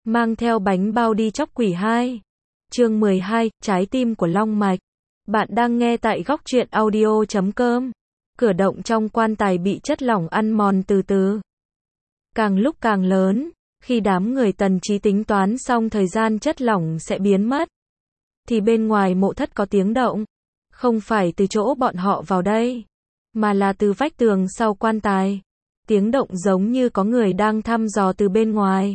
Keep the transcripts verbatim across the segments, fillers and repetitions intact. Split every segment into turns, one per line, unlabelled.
mang theo bánh bao đi chóc quỷ hai. Chương mười hai, trái tim của long mạch. Bạn đang nghe tại góc truyện audio chấm com. Cửa động trong quan tài bị chất lỏng ăn mòn từ từ. Càng lúc càng lớn, khi đám người Tần Chí tính toán xong thời gian chất lỏng sẽ biến mất, thì bên ngoài mộ thất có tiếng động. Không phải từ chỗ bọn họ vào đây, mà là từ vách tường sau quan tài. Tiếng động giống như có người đang thăm dò từ bên ngoài.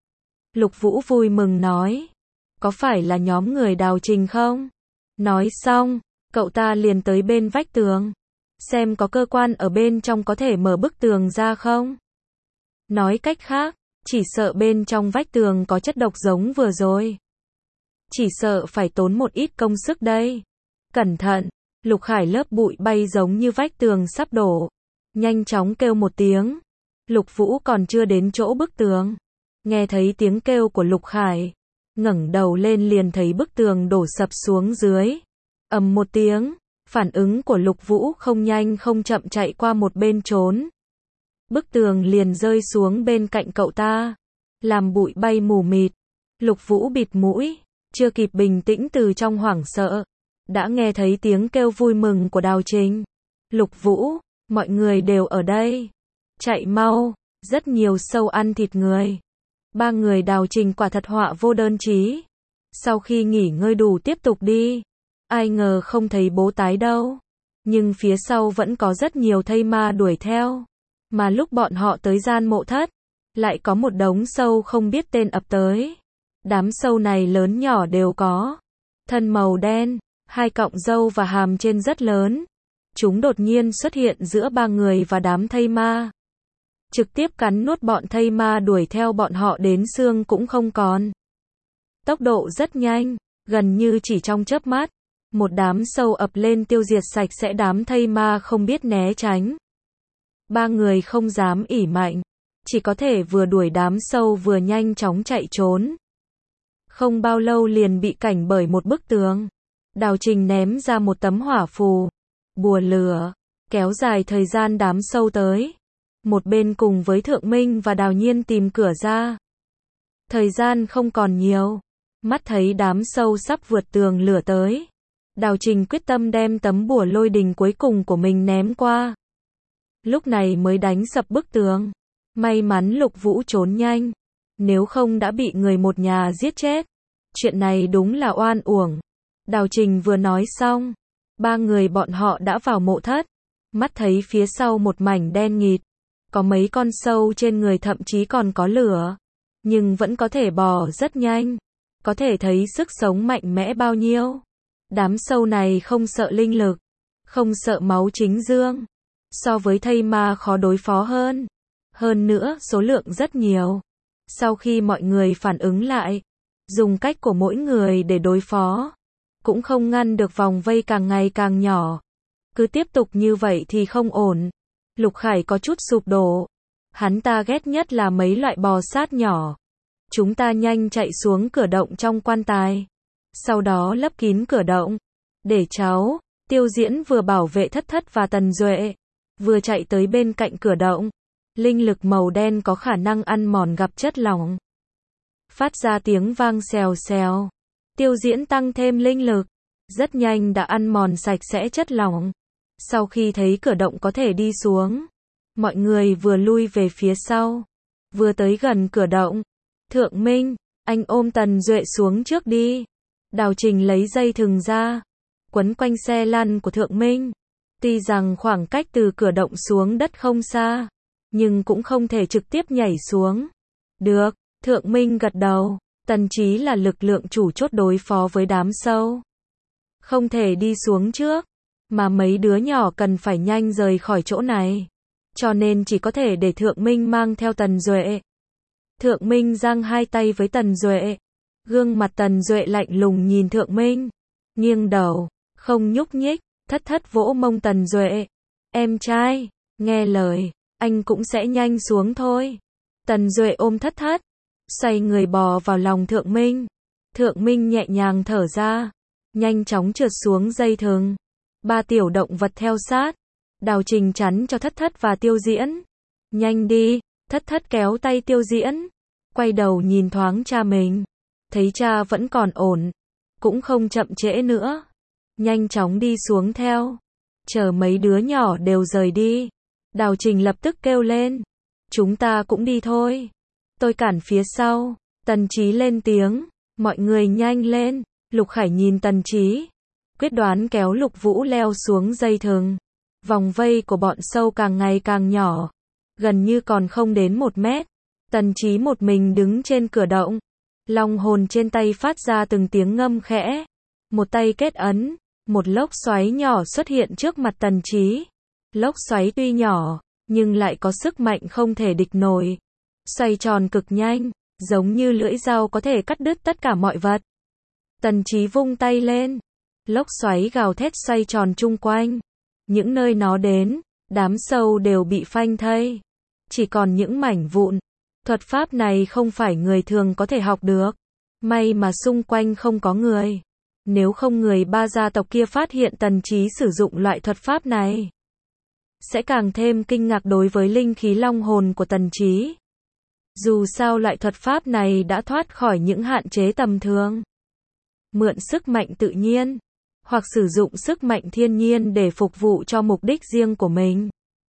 Lục Vũ vui mừng nói, có phải là nhóm người Đào Trình không? Nói xong, cậu ta liền tới bên vách tường, xem có cơ quan ở bên trong có thể mở bức tường ra không. Nói cách khác, chỉ sợ bên trong vách tường có chất độc giống vừa rồi. Chỉ sợ phải tốn một ít công sức đây. Cẩn thận, Lục Khải lớp bụi bay giống như vách tường sắp đổ. Nhanh chóng kêu một tiếng. Lục Vũ còn chưa đến chỗ bức tường, nghe thấy tiếng kêu của Lục Khải, ngẩng đầu lên liền thấy bức tường đổ sập xuống dưới. Ầm một tiếng, phản ứng của Lục Vũ không nhanh không chậm chạy qua một bên trốn. Bức tường liền rơi xuống bên cạnh cậu ta, làm bụi bay mù mịt. Lục Vũ bịt mũi, chưa kịp bình tĩnh từ trong hoảng sợ, đã nghe thấy tiếng kêu vui mừng của Đào Trình. Lục Vũ, mọi người đều ở đây. Chạy mau, rất nhiều sâu ăn thịt người. Ba người Đào Trình quả thật họa vô đơn chí. Sau khi nghỉ ngơi đủ tiếp tục đi. Ai ngờ không thấy bố tái đâu. Nhưng phía sau vẫn có rất nhiều thây ma đuổi theo. Mà lúc bọn họ tới gian mộ thất, lại có một đống sâu không biết tên ập tới. Đám sâu này lớn nhỏ đều có. Thân màu đen, hai cọng râu và hàm trên rất lớn. Chúng đột nhiên xuất hiện giữa ba người và đám thây ma. Trực tiếp cắn nuốt bọn thây ma đuổi theo bọn họ đến xương cũng không còn. Tốc độ rất nhanh, gần như chỉ trong chớp mắt. Một đám sâu ập lên tiêu diệt sạch sẽ đám thây ma không biết né tránh. Ba người không dám ỷ mạnh, chỉ có thể vừa đuổi đám sâu vừa nhanh chóng chạy trốn. Không bao lâu liền bị cảnh bởi một bức tường. Đào Trình ném ra một tấm hỏa phù, bùa lửa, kéo dài thời gian đám sâu tới. Một bên cùng với Thượng Minh và Đào Nhiên tìm cửa ra. Thời gian không còn nhiều, mắt thấy đám sâu sắp vượt tường lửa tới. Đào Trình quyết tâm đem tấm bùa lôi đình cuối cùng của mình ném qua. Lúc này mới đánh sập bức tường. May mắn Lục Vũ trốn nhanh, nếu không đã bị người một nhà giết chết. Chuyện này đúng là oan uổng. Đào Trình vừa nói xong, ba người bọn họ đã vào mộ thất. Mắt thấy phía sau một mảnh đen nghịt, có mấy con sâu trên người thậm chí còn có lửa, nhưng vẫn có thể bò rất nhanh. Có thể thấy sức sống mạnh mẽ bao nhiêu. Đám sâu này không sợ linh lực, không sợ máu chính dương. So với thây ma khó đối phó hơn. Hơn nữa, số lượng rất nhiều. Sau khi mọi người phản ứng lại, dùng cách của mỗi người để đối phó, cũng không ngăn được vòng vây càng ngày càng nhỏ. Cứ tiếp tục như vậy thì không ổn. Lục Khải có chút sụp đổ. Hắn ta ghét nhất là mấy loại bò sát nhỏ. Chúng ta nhanh chạy xuống cửa động trong quan tài. Sau đó lấp kín cửa động. Để cháu, Tiêu Diễn vừa bảo vệ Thất Thất và Tần Duệ, vừa chạy tới bên cạnh cửa động. Linh lực màu đen có khả năng ăn mòn gặp chất lỏng. Phát ra tiếng vang xèo xèo. Tiêu Diễn tăng thêm linh lực, rất nhanh đã ăn mòn sạch sẽ chất lỏng. Sau khi thấy cửa động có thể đi xuống, mọi người vừa lui về phía sau, vừa tới gần cửa động. Thượng Minh, anh ôm Tần Duệ xuống trước đi. Đào Trình lấy dây thừng ra, quấn quanh xe lăn của Thượng Minh. Tuy rằng khoảng cách từ cửa động xuống đất không xa, nhưng cũng không thể trực tiếp nhảy xuống. Được, Thượng Minh gật đầu. Tần Chí là lực lượng chủ chốt đối phó với đám sâu, không thể đi xuống trước, mà mấy đứa nhỏ cần phải nhanh rời khỏi chỗ này, cho nên chỉ có thể để Thượng Minh mang theo Tần Duệ. Thượng Minh giang hai tay với Tần Duệ. Gương mặt Tần Duệ lạnh lùng nhìn Thượng Minh, nghiêng đầu, không nhúc nhích. Thất Thất vỗ mông Tần Duệ. Em trai, nghe lời, anh cũng sẽ nhanh xuống thôi. Tần Duệ ôm Thất Thất, xoay người bò vào lòng Thượng Minh. Thượng Minh nhẹ nhàng thở ra, nhanh chóng trượt xuống dây thừng. Ba tiểu động vật theo sát. Đào Trình chắn cho Thất Thất và Tiêu Diễn. Nhanh đi, Thất Thất kéo tay Tiêu Diễn. quay đầu nhìn thoáng cha mình, thấy cha vẫn còn ổn, cũng không chậm trễ nữa, nhanh chóng đi xuống theo, chờ mấy đứa nhỏ đều rời đi. Đào Trình lập tức kêu lên, chúng ta cũng đi thôi, tôi cản phía sau. Tần Chí lên tiếng, mọi người nhanh lên. Lục Khải nhìn Tần Chí, quyết đoán kéo Lục Vũ leo xuống dây thừng. Vòng vây của bọn sâu càng ngày càng nhỏ, gần như còn không đến một mét. Tần Chí một mình đứng trên cửa động, long hồn trên tay phát ra từng tiếng ngâm khẽ, một tay kết ấn, một lốc xoáy nhỏ xuất hiện trước mặt Tần Chí. Lốc xoáy tuy nhỏ, nhưng lại có sức mạnh không thể địch nổi, xoay tròn cực nhanh, giống như lưỡi dao có thể cắt đứt tất cả mọi vật. Tần Chí vung tay lên, lốc xoáy gào thét xoay tròn chung quanh, những nơi nó đến, đám sâu đều bị phanh thây, chỉ còn những mảnh vụn. Thuật pháp này không phải người thường có thể học được, may mà xung quanh không có người, nếu không người ba gia tộc kia phát hiện Tần Chí sử dụng loại thuật pháp này, sẽ càng thêm kinh ngạc đối với linh khí long hồn của Tần Chí. Dù sao loại thuật pháp này đã thoát khỏi những hạn chế tầm thường. Mượn sức mạnh tự nhiên, hoặc sử dụng sức mạnh thiên nhiên để phục vụ cho mục đích riêng của mình,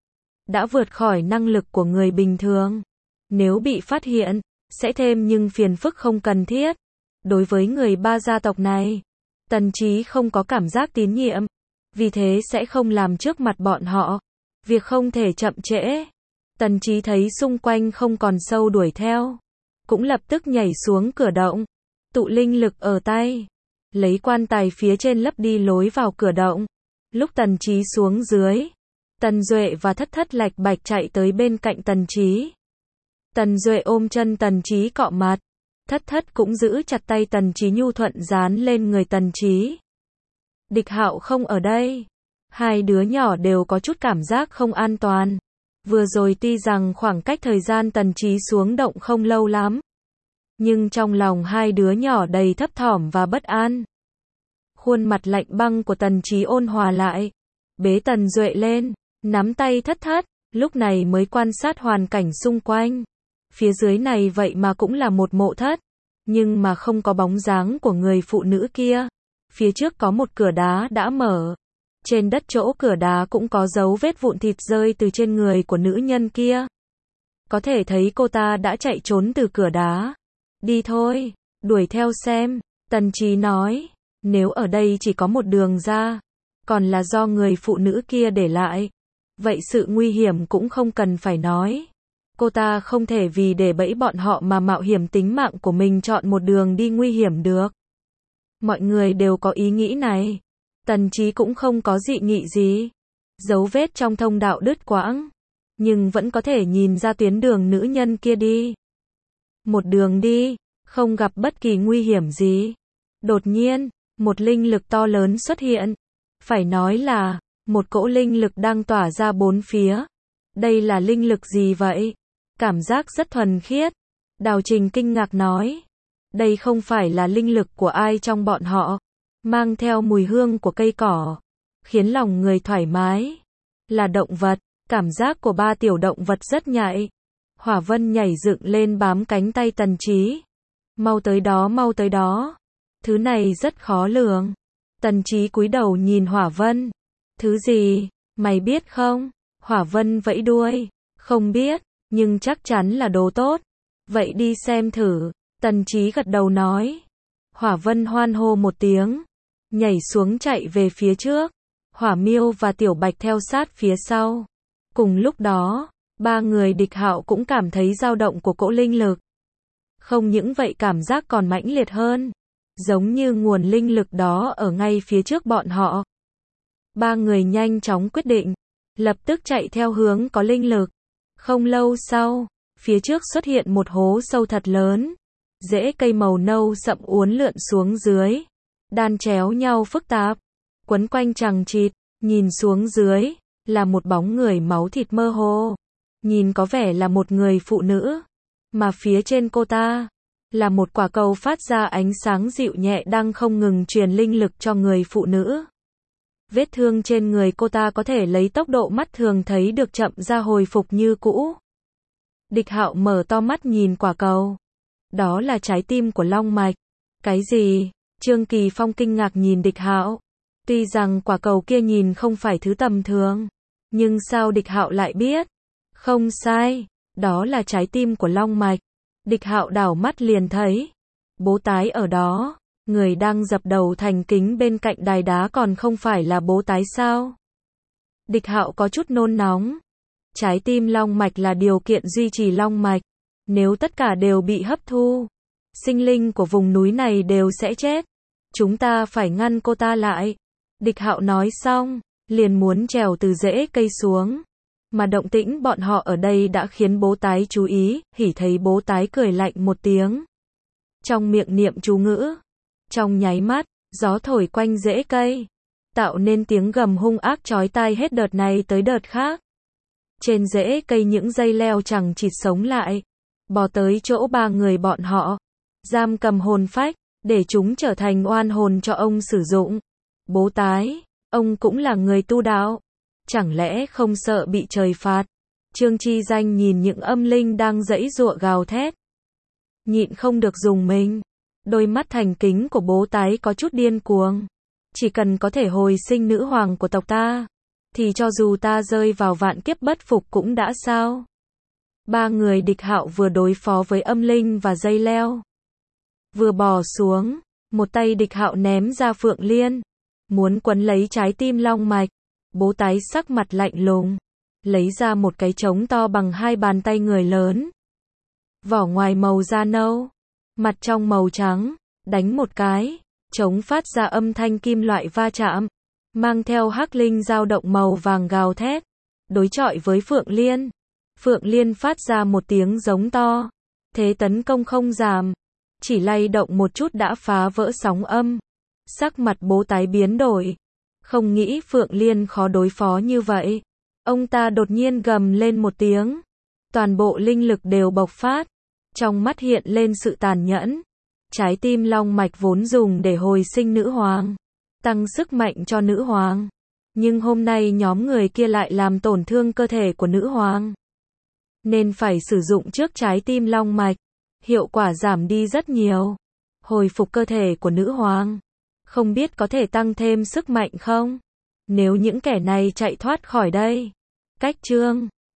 đã vượt khỏi năng lực của người bình thường. Nếu bị phát hiện, sẽ thêm nhưng phiền phức không cần thiết. Đối với người ba gia tộc này, Tần Chí không có cảm giác tín nhiệm, vì thế sẽ không làm trước mặt bọn họ. Việc không thể chậm trễ. Tần Chí thấy xung quanh không còn sâu đuổi theo, cũng lập tức nhảy xuống cửa động, tụ linh lực ở tay, lấy quan tài phía trên lấp đi lối vào cửa động. Lúc Tần Chí xuống dưới, Tần Duệ và Thất Thất lạch bạch chạy tới bên cạnh Tần Chí. Tần Duệ ôm chân Tần Chí cọ mặt, Thất Thất cũng giữ chặt tay Tần Chí nhu thuận dán lên người Tần Chí. Địch Hạo không ở đây, hai đứa nhỏ đều có chút cảm giác không an toàn. Vừa rồi tuy rằng khoảng cách thời gian Tần Chí xuống động không lâu lắm, nhưng trong lòng hai đứa nhỏ đầy thấp thỏm và bất an. Khuôn mặt lạnh băng của Tần Chí ôn hòa lại, bế Tần Duệ lên, nắm tay Thất Thất, lúc này mới quan sát hoàn cảnh xung quanh. Phía dưới này vậy mà cũng là một mộ thất, nhưng mà không có bóng dáng của người phụ nữ kia. Phía trước có một cửa đá đã mở, trên đất chỗ cửa đá cũng có dấu vết vụn thịt rơi từ trên người của nữ nhân kia. Có thể thấy cô ta đã chạy trốn từ cửa đá. Đi thôi, đuổi theo xem, Tần Chí nói, nếu ở đây chỉ có một đường ra, còn là do người phụ nữ kia để lại, vậy sự nguy hiểm cũng không cần phải nói. Cô ta không thể vì để bẫy bọn họ mà mạo hiểm tính mạng của mình chọn một đường đi nguy hiểm được. Mọi người đều có ý nghĩ này. Tần Chí cũng không có dị nghị gì. Dấu vết trong thông đạo đứt quãng, nhưng vẫn có thể nhìn ra tuyến đường nữ nhân kia đi. Một đường đi, không gặp bất kỳ nguy hiểm gì. Đột nhiên, một linh lực to lớn xuất hiện. Phải nói là, một cỗ linh lực đang tỏa ra bốn phía. Đây là linh lực gì vậy? Cảm giác rất thuần khiết. Đào Trình kinh ngạc nói. Đây không phải là linh lực của ai trong bọn họ. Mang theo mùi hương của cây cỏ, khiến lòng người thoải mái. Là động vật, cảm giác của ba tiểu động vật rất nhạy. Hỏa Vân nhảy dựng lên bám cánh tay Tần Chí. Mau tới đó, mau tới đó. Thứ này rất khó lường. Tần Chí cúi đầu nhìn Hỏa Vân. Thứ gì, mày biết không? Hỏa Vân vẫy đuôi. Không biết, nhưng chắc chắn là đồ tốt. Vậy đi xem thử. Tần Chí gật đầu nói. Hỏa Vân hoan hô một tiếng, nhảy xuống chạy về phía trước. Hỏa Miêu và Tiểu Bạch theo sát phía sau. Cùng lúc đó, ba người Địch Hạo cũng cảm thấy dao động của cỗ linh lực. Không những vậy cảm giác còn mãnh liệt hơn, giống như nguồn linh lực đó ở ngay phía trước bọn họ. Ba người nhanh chóng quyết định, lập tức chạy theo hướng có linh lực. Không lâu sau, phía trước xuất hiện một hố sâu thật lớn. Rễ cây màu nâu sậm uốn lượn xuống dưới, đan chéo nhau phức tạp, quấn quanh chằng chịt. Nhìn xuống dưới, là một bóng người máu thịt mơ hồ. Nhìn có vẻ là một người phụ nữ, mà phía trên cô ta là một quả cầu phát ra ánh sáng dịu nhẹ đang không ngừng truyền linh lực cho người phụ nữ. Vết thương trên người cô ta có thể lấy tốc độ mắt thường thấy được chậm ra hồi phục như cũ. Địch Hạo mở to mắt nhìn quả cầu, Đó là trái tim của long mạch. Cái gì? Trương Kỳ Phong kinh ngạc nhìn Địch Hạo. Tuy rằng quả cầu kia nhìn không phải thứ tầm thường, nhưng sao Địch Hạo lại biết? Không sai, đó là trái tim của long mạch. Địch Hạo đảo mắt liền thấy bố tái ở đó, người đang dập đầu thành kính bên cạnh đài đá còn không phải là bố tái sao? Địch Hạo có chút nôn nóng. Trái tim long mạch là điều kiện duy trì long mạch. Nếu tất cả đều bị hấp thu, sinh linh của vùng núi này đều sẽ chết. Chúng ta phải ngăn cô ta lại. Địch Hạo nói xong, liền muốn trèo từ rễ cây xuống. Mà động tĩnh bọn họ ở đây đã khiến bố tái chú ý, hỉ thấy bố tái cười lạnh một tiếng. Trong miệng niệm chú ngữ. Trong nháy mắt, gió thổi quanh rễ cây, tạo nên tiếng gầm hung ác chói tai hết đợt này tới đợt khác. Trên rễ cây những dây leo chẳng chịt sống lại, bò tới chỗ ba người bọn họ, giam cầm hồn phách, để chúng trở thành oan hồn cho ông sử dụng. Bố tái, ông cũng là người tu đạo, chẳng lẽ không sợ bị trời phạt? Trương Chi Danh nhìn những âm linh đang giãy giụa gào thét, nhịn không được dùng mình. Đôi mắt thành kính của bố tái có chút điên cuồng. Chỉ cần có thể hồi sinh nữ hoàng của tộc ta, thì cho dù ta rơi vào vạn kiếp bất phục cũng đã sao. Ba người Địch Hạo vừa đối phó với âm linh và dây leo, vừa bò xuống, một tay Địch Hạo ném ra Phượng Liên, muốn quấn lấy trái tim long mạch. Bố tái sắc mặt lạnh lùng, lấy ra một cái trống to bằng hai bàn tay người lớn. Vỏ ngoài màu da nâu, mặt trong màu trắng, đánh một cái, trống phát ra âm thanh kim loại va chạm, mang theo hắc linh dao động màu vàng gào thét, đối chọi với Phượng Liên. Phượng Liên phát ra một tiếng giống to, thế tấn công không giảm, chỉ lay động một chút đã phá vỡ sóng âm. Sắc mặt bố tái biến đổi, không nghĩ Phượng Liên khó đối phó như vậy. Ông ta đột nhiên gầm lên một tiếng, toàn bộ linh lực đều bộc phát, trong mắt hiện lên sự tàn nhẫn. Trái tim long mạch vốn dùng để hồi sinh nữ hoàng, tăng sức mạnh cho nữ hoàng, nhưng hôm nay nhóm người kia lại làm tổn thương cơ thể của nữ hoàng, nên phải sử dụng trước trái tim long mạch. Hiệu quả giảm đi rất nhiều, hồi phục cơ thể của nữ hoàng, không biết có thể tăng thêm sức mạnh không? Nếu những kẻ này chạy thoát khỏi đây. Cách chương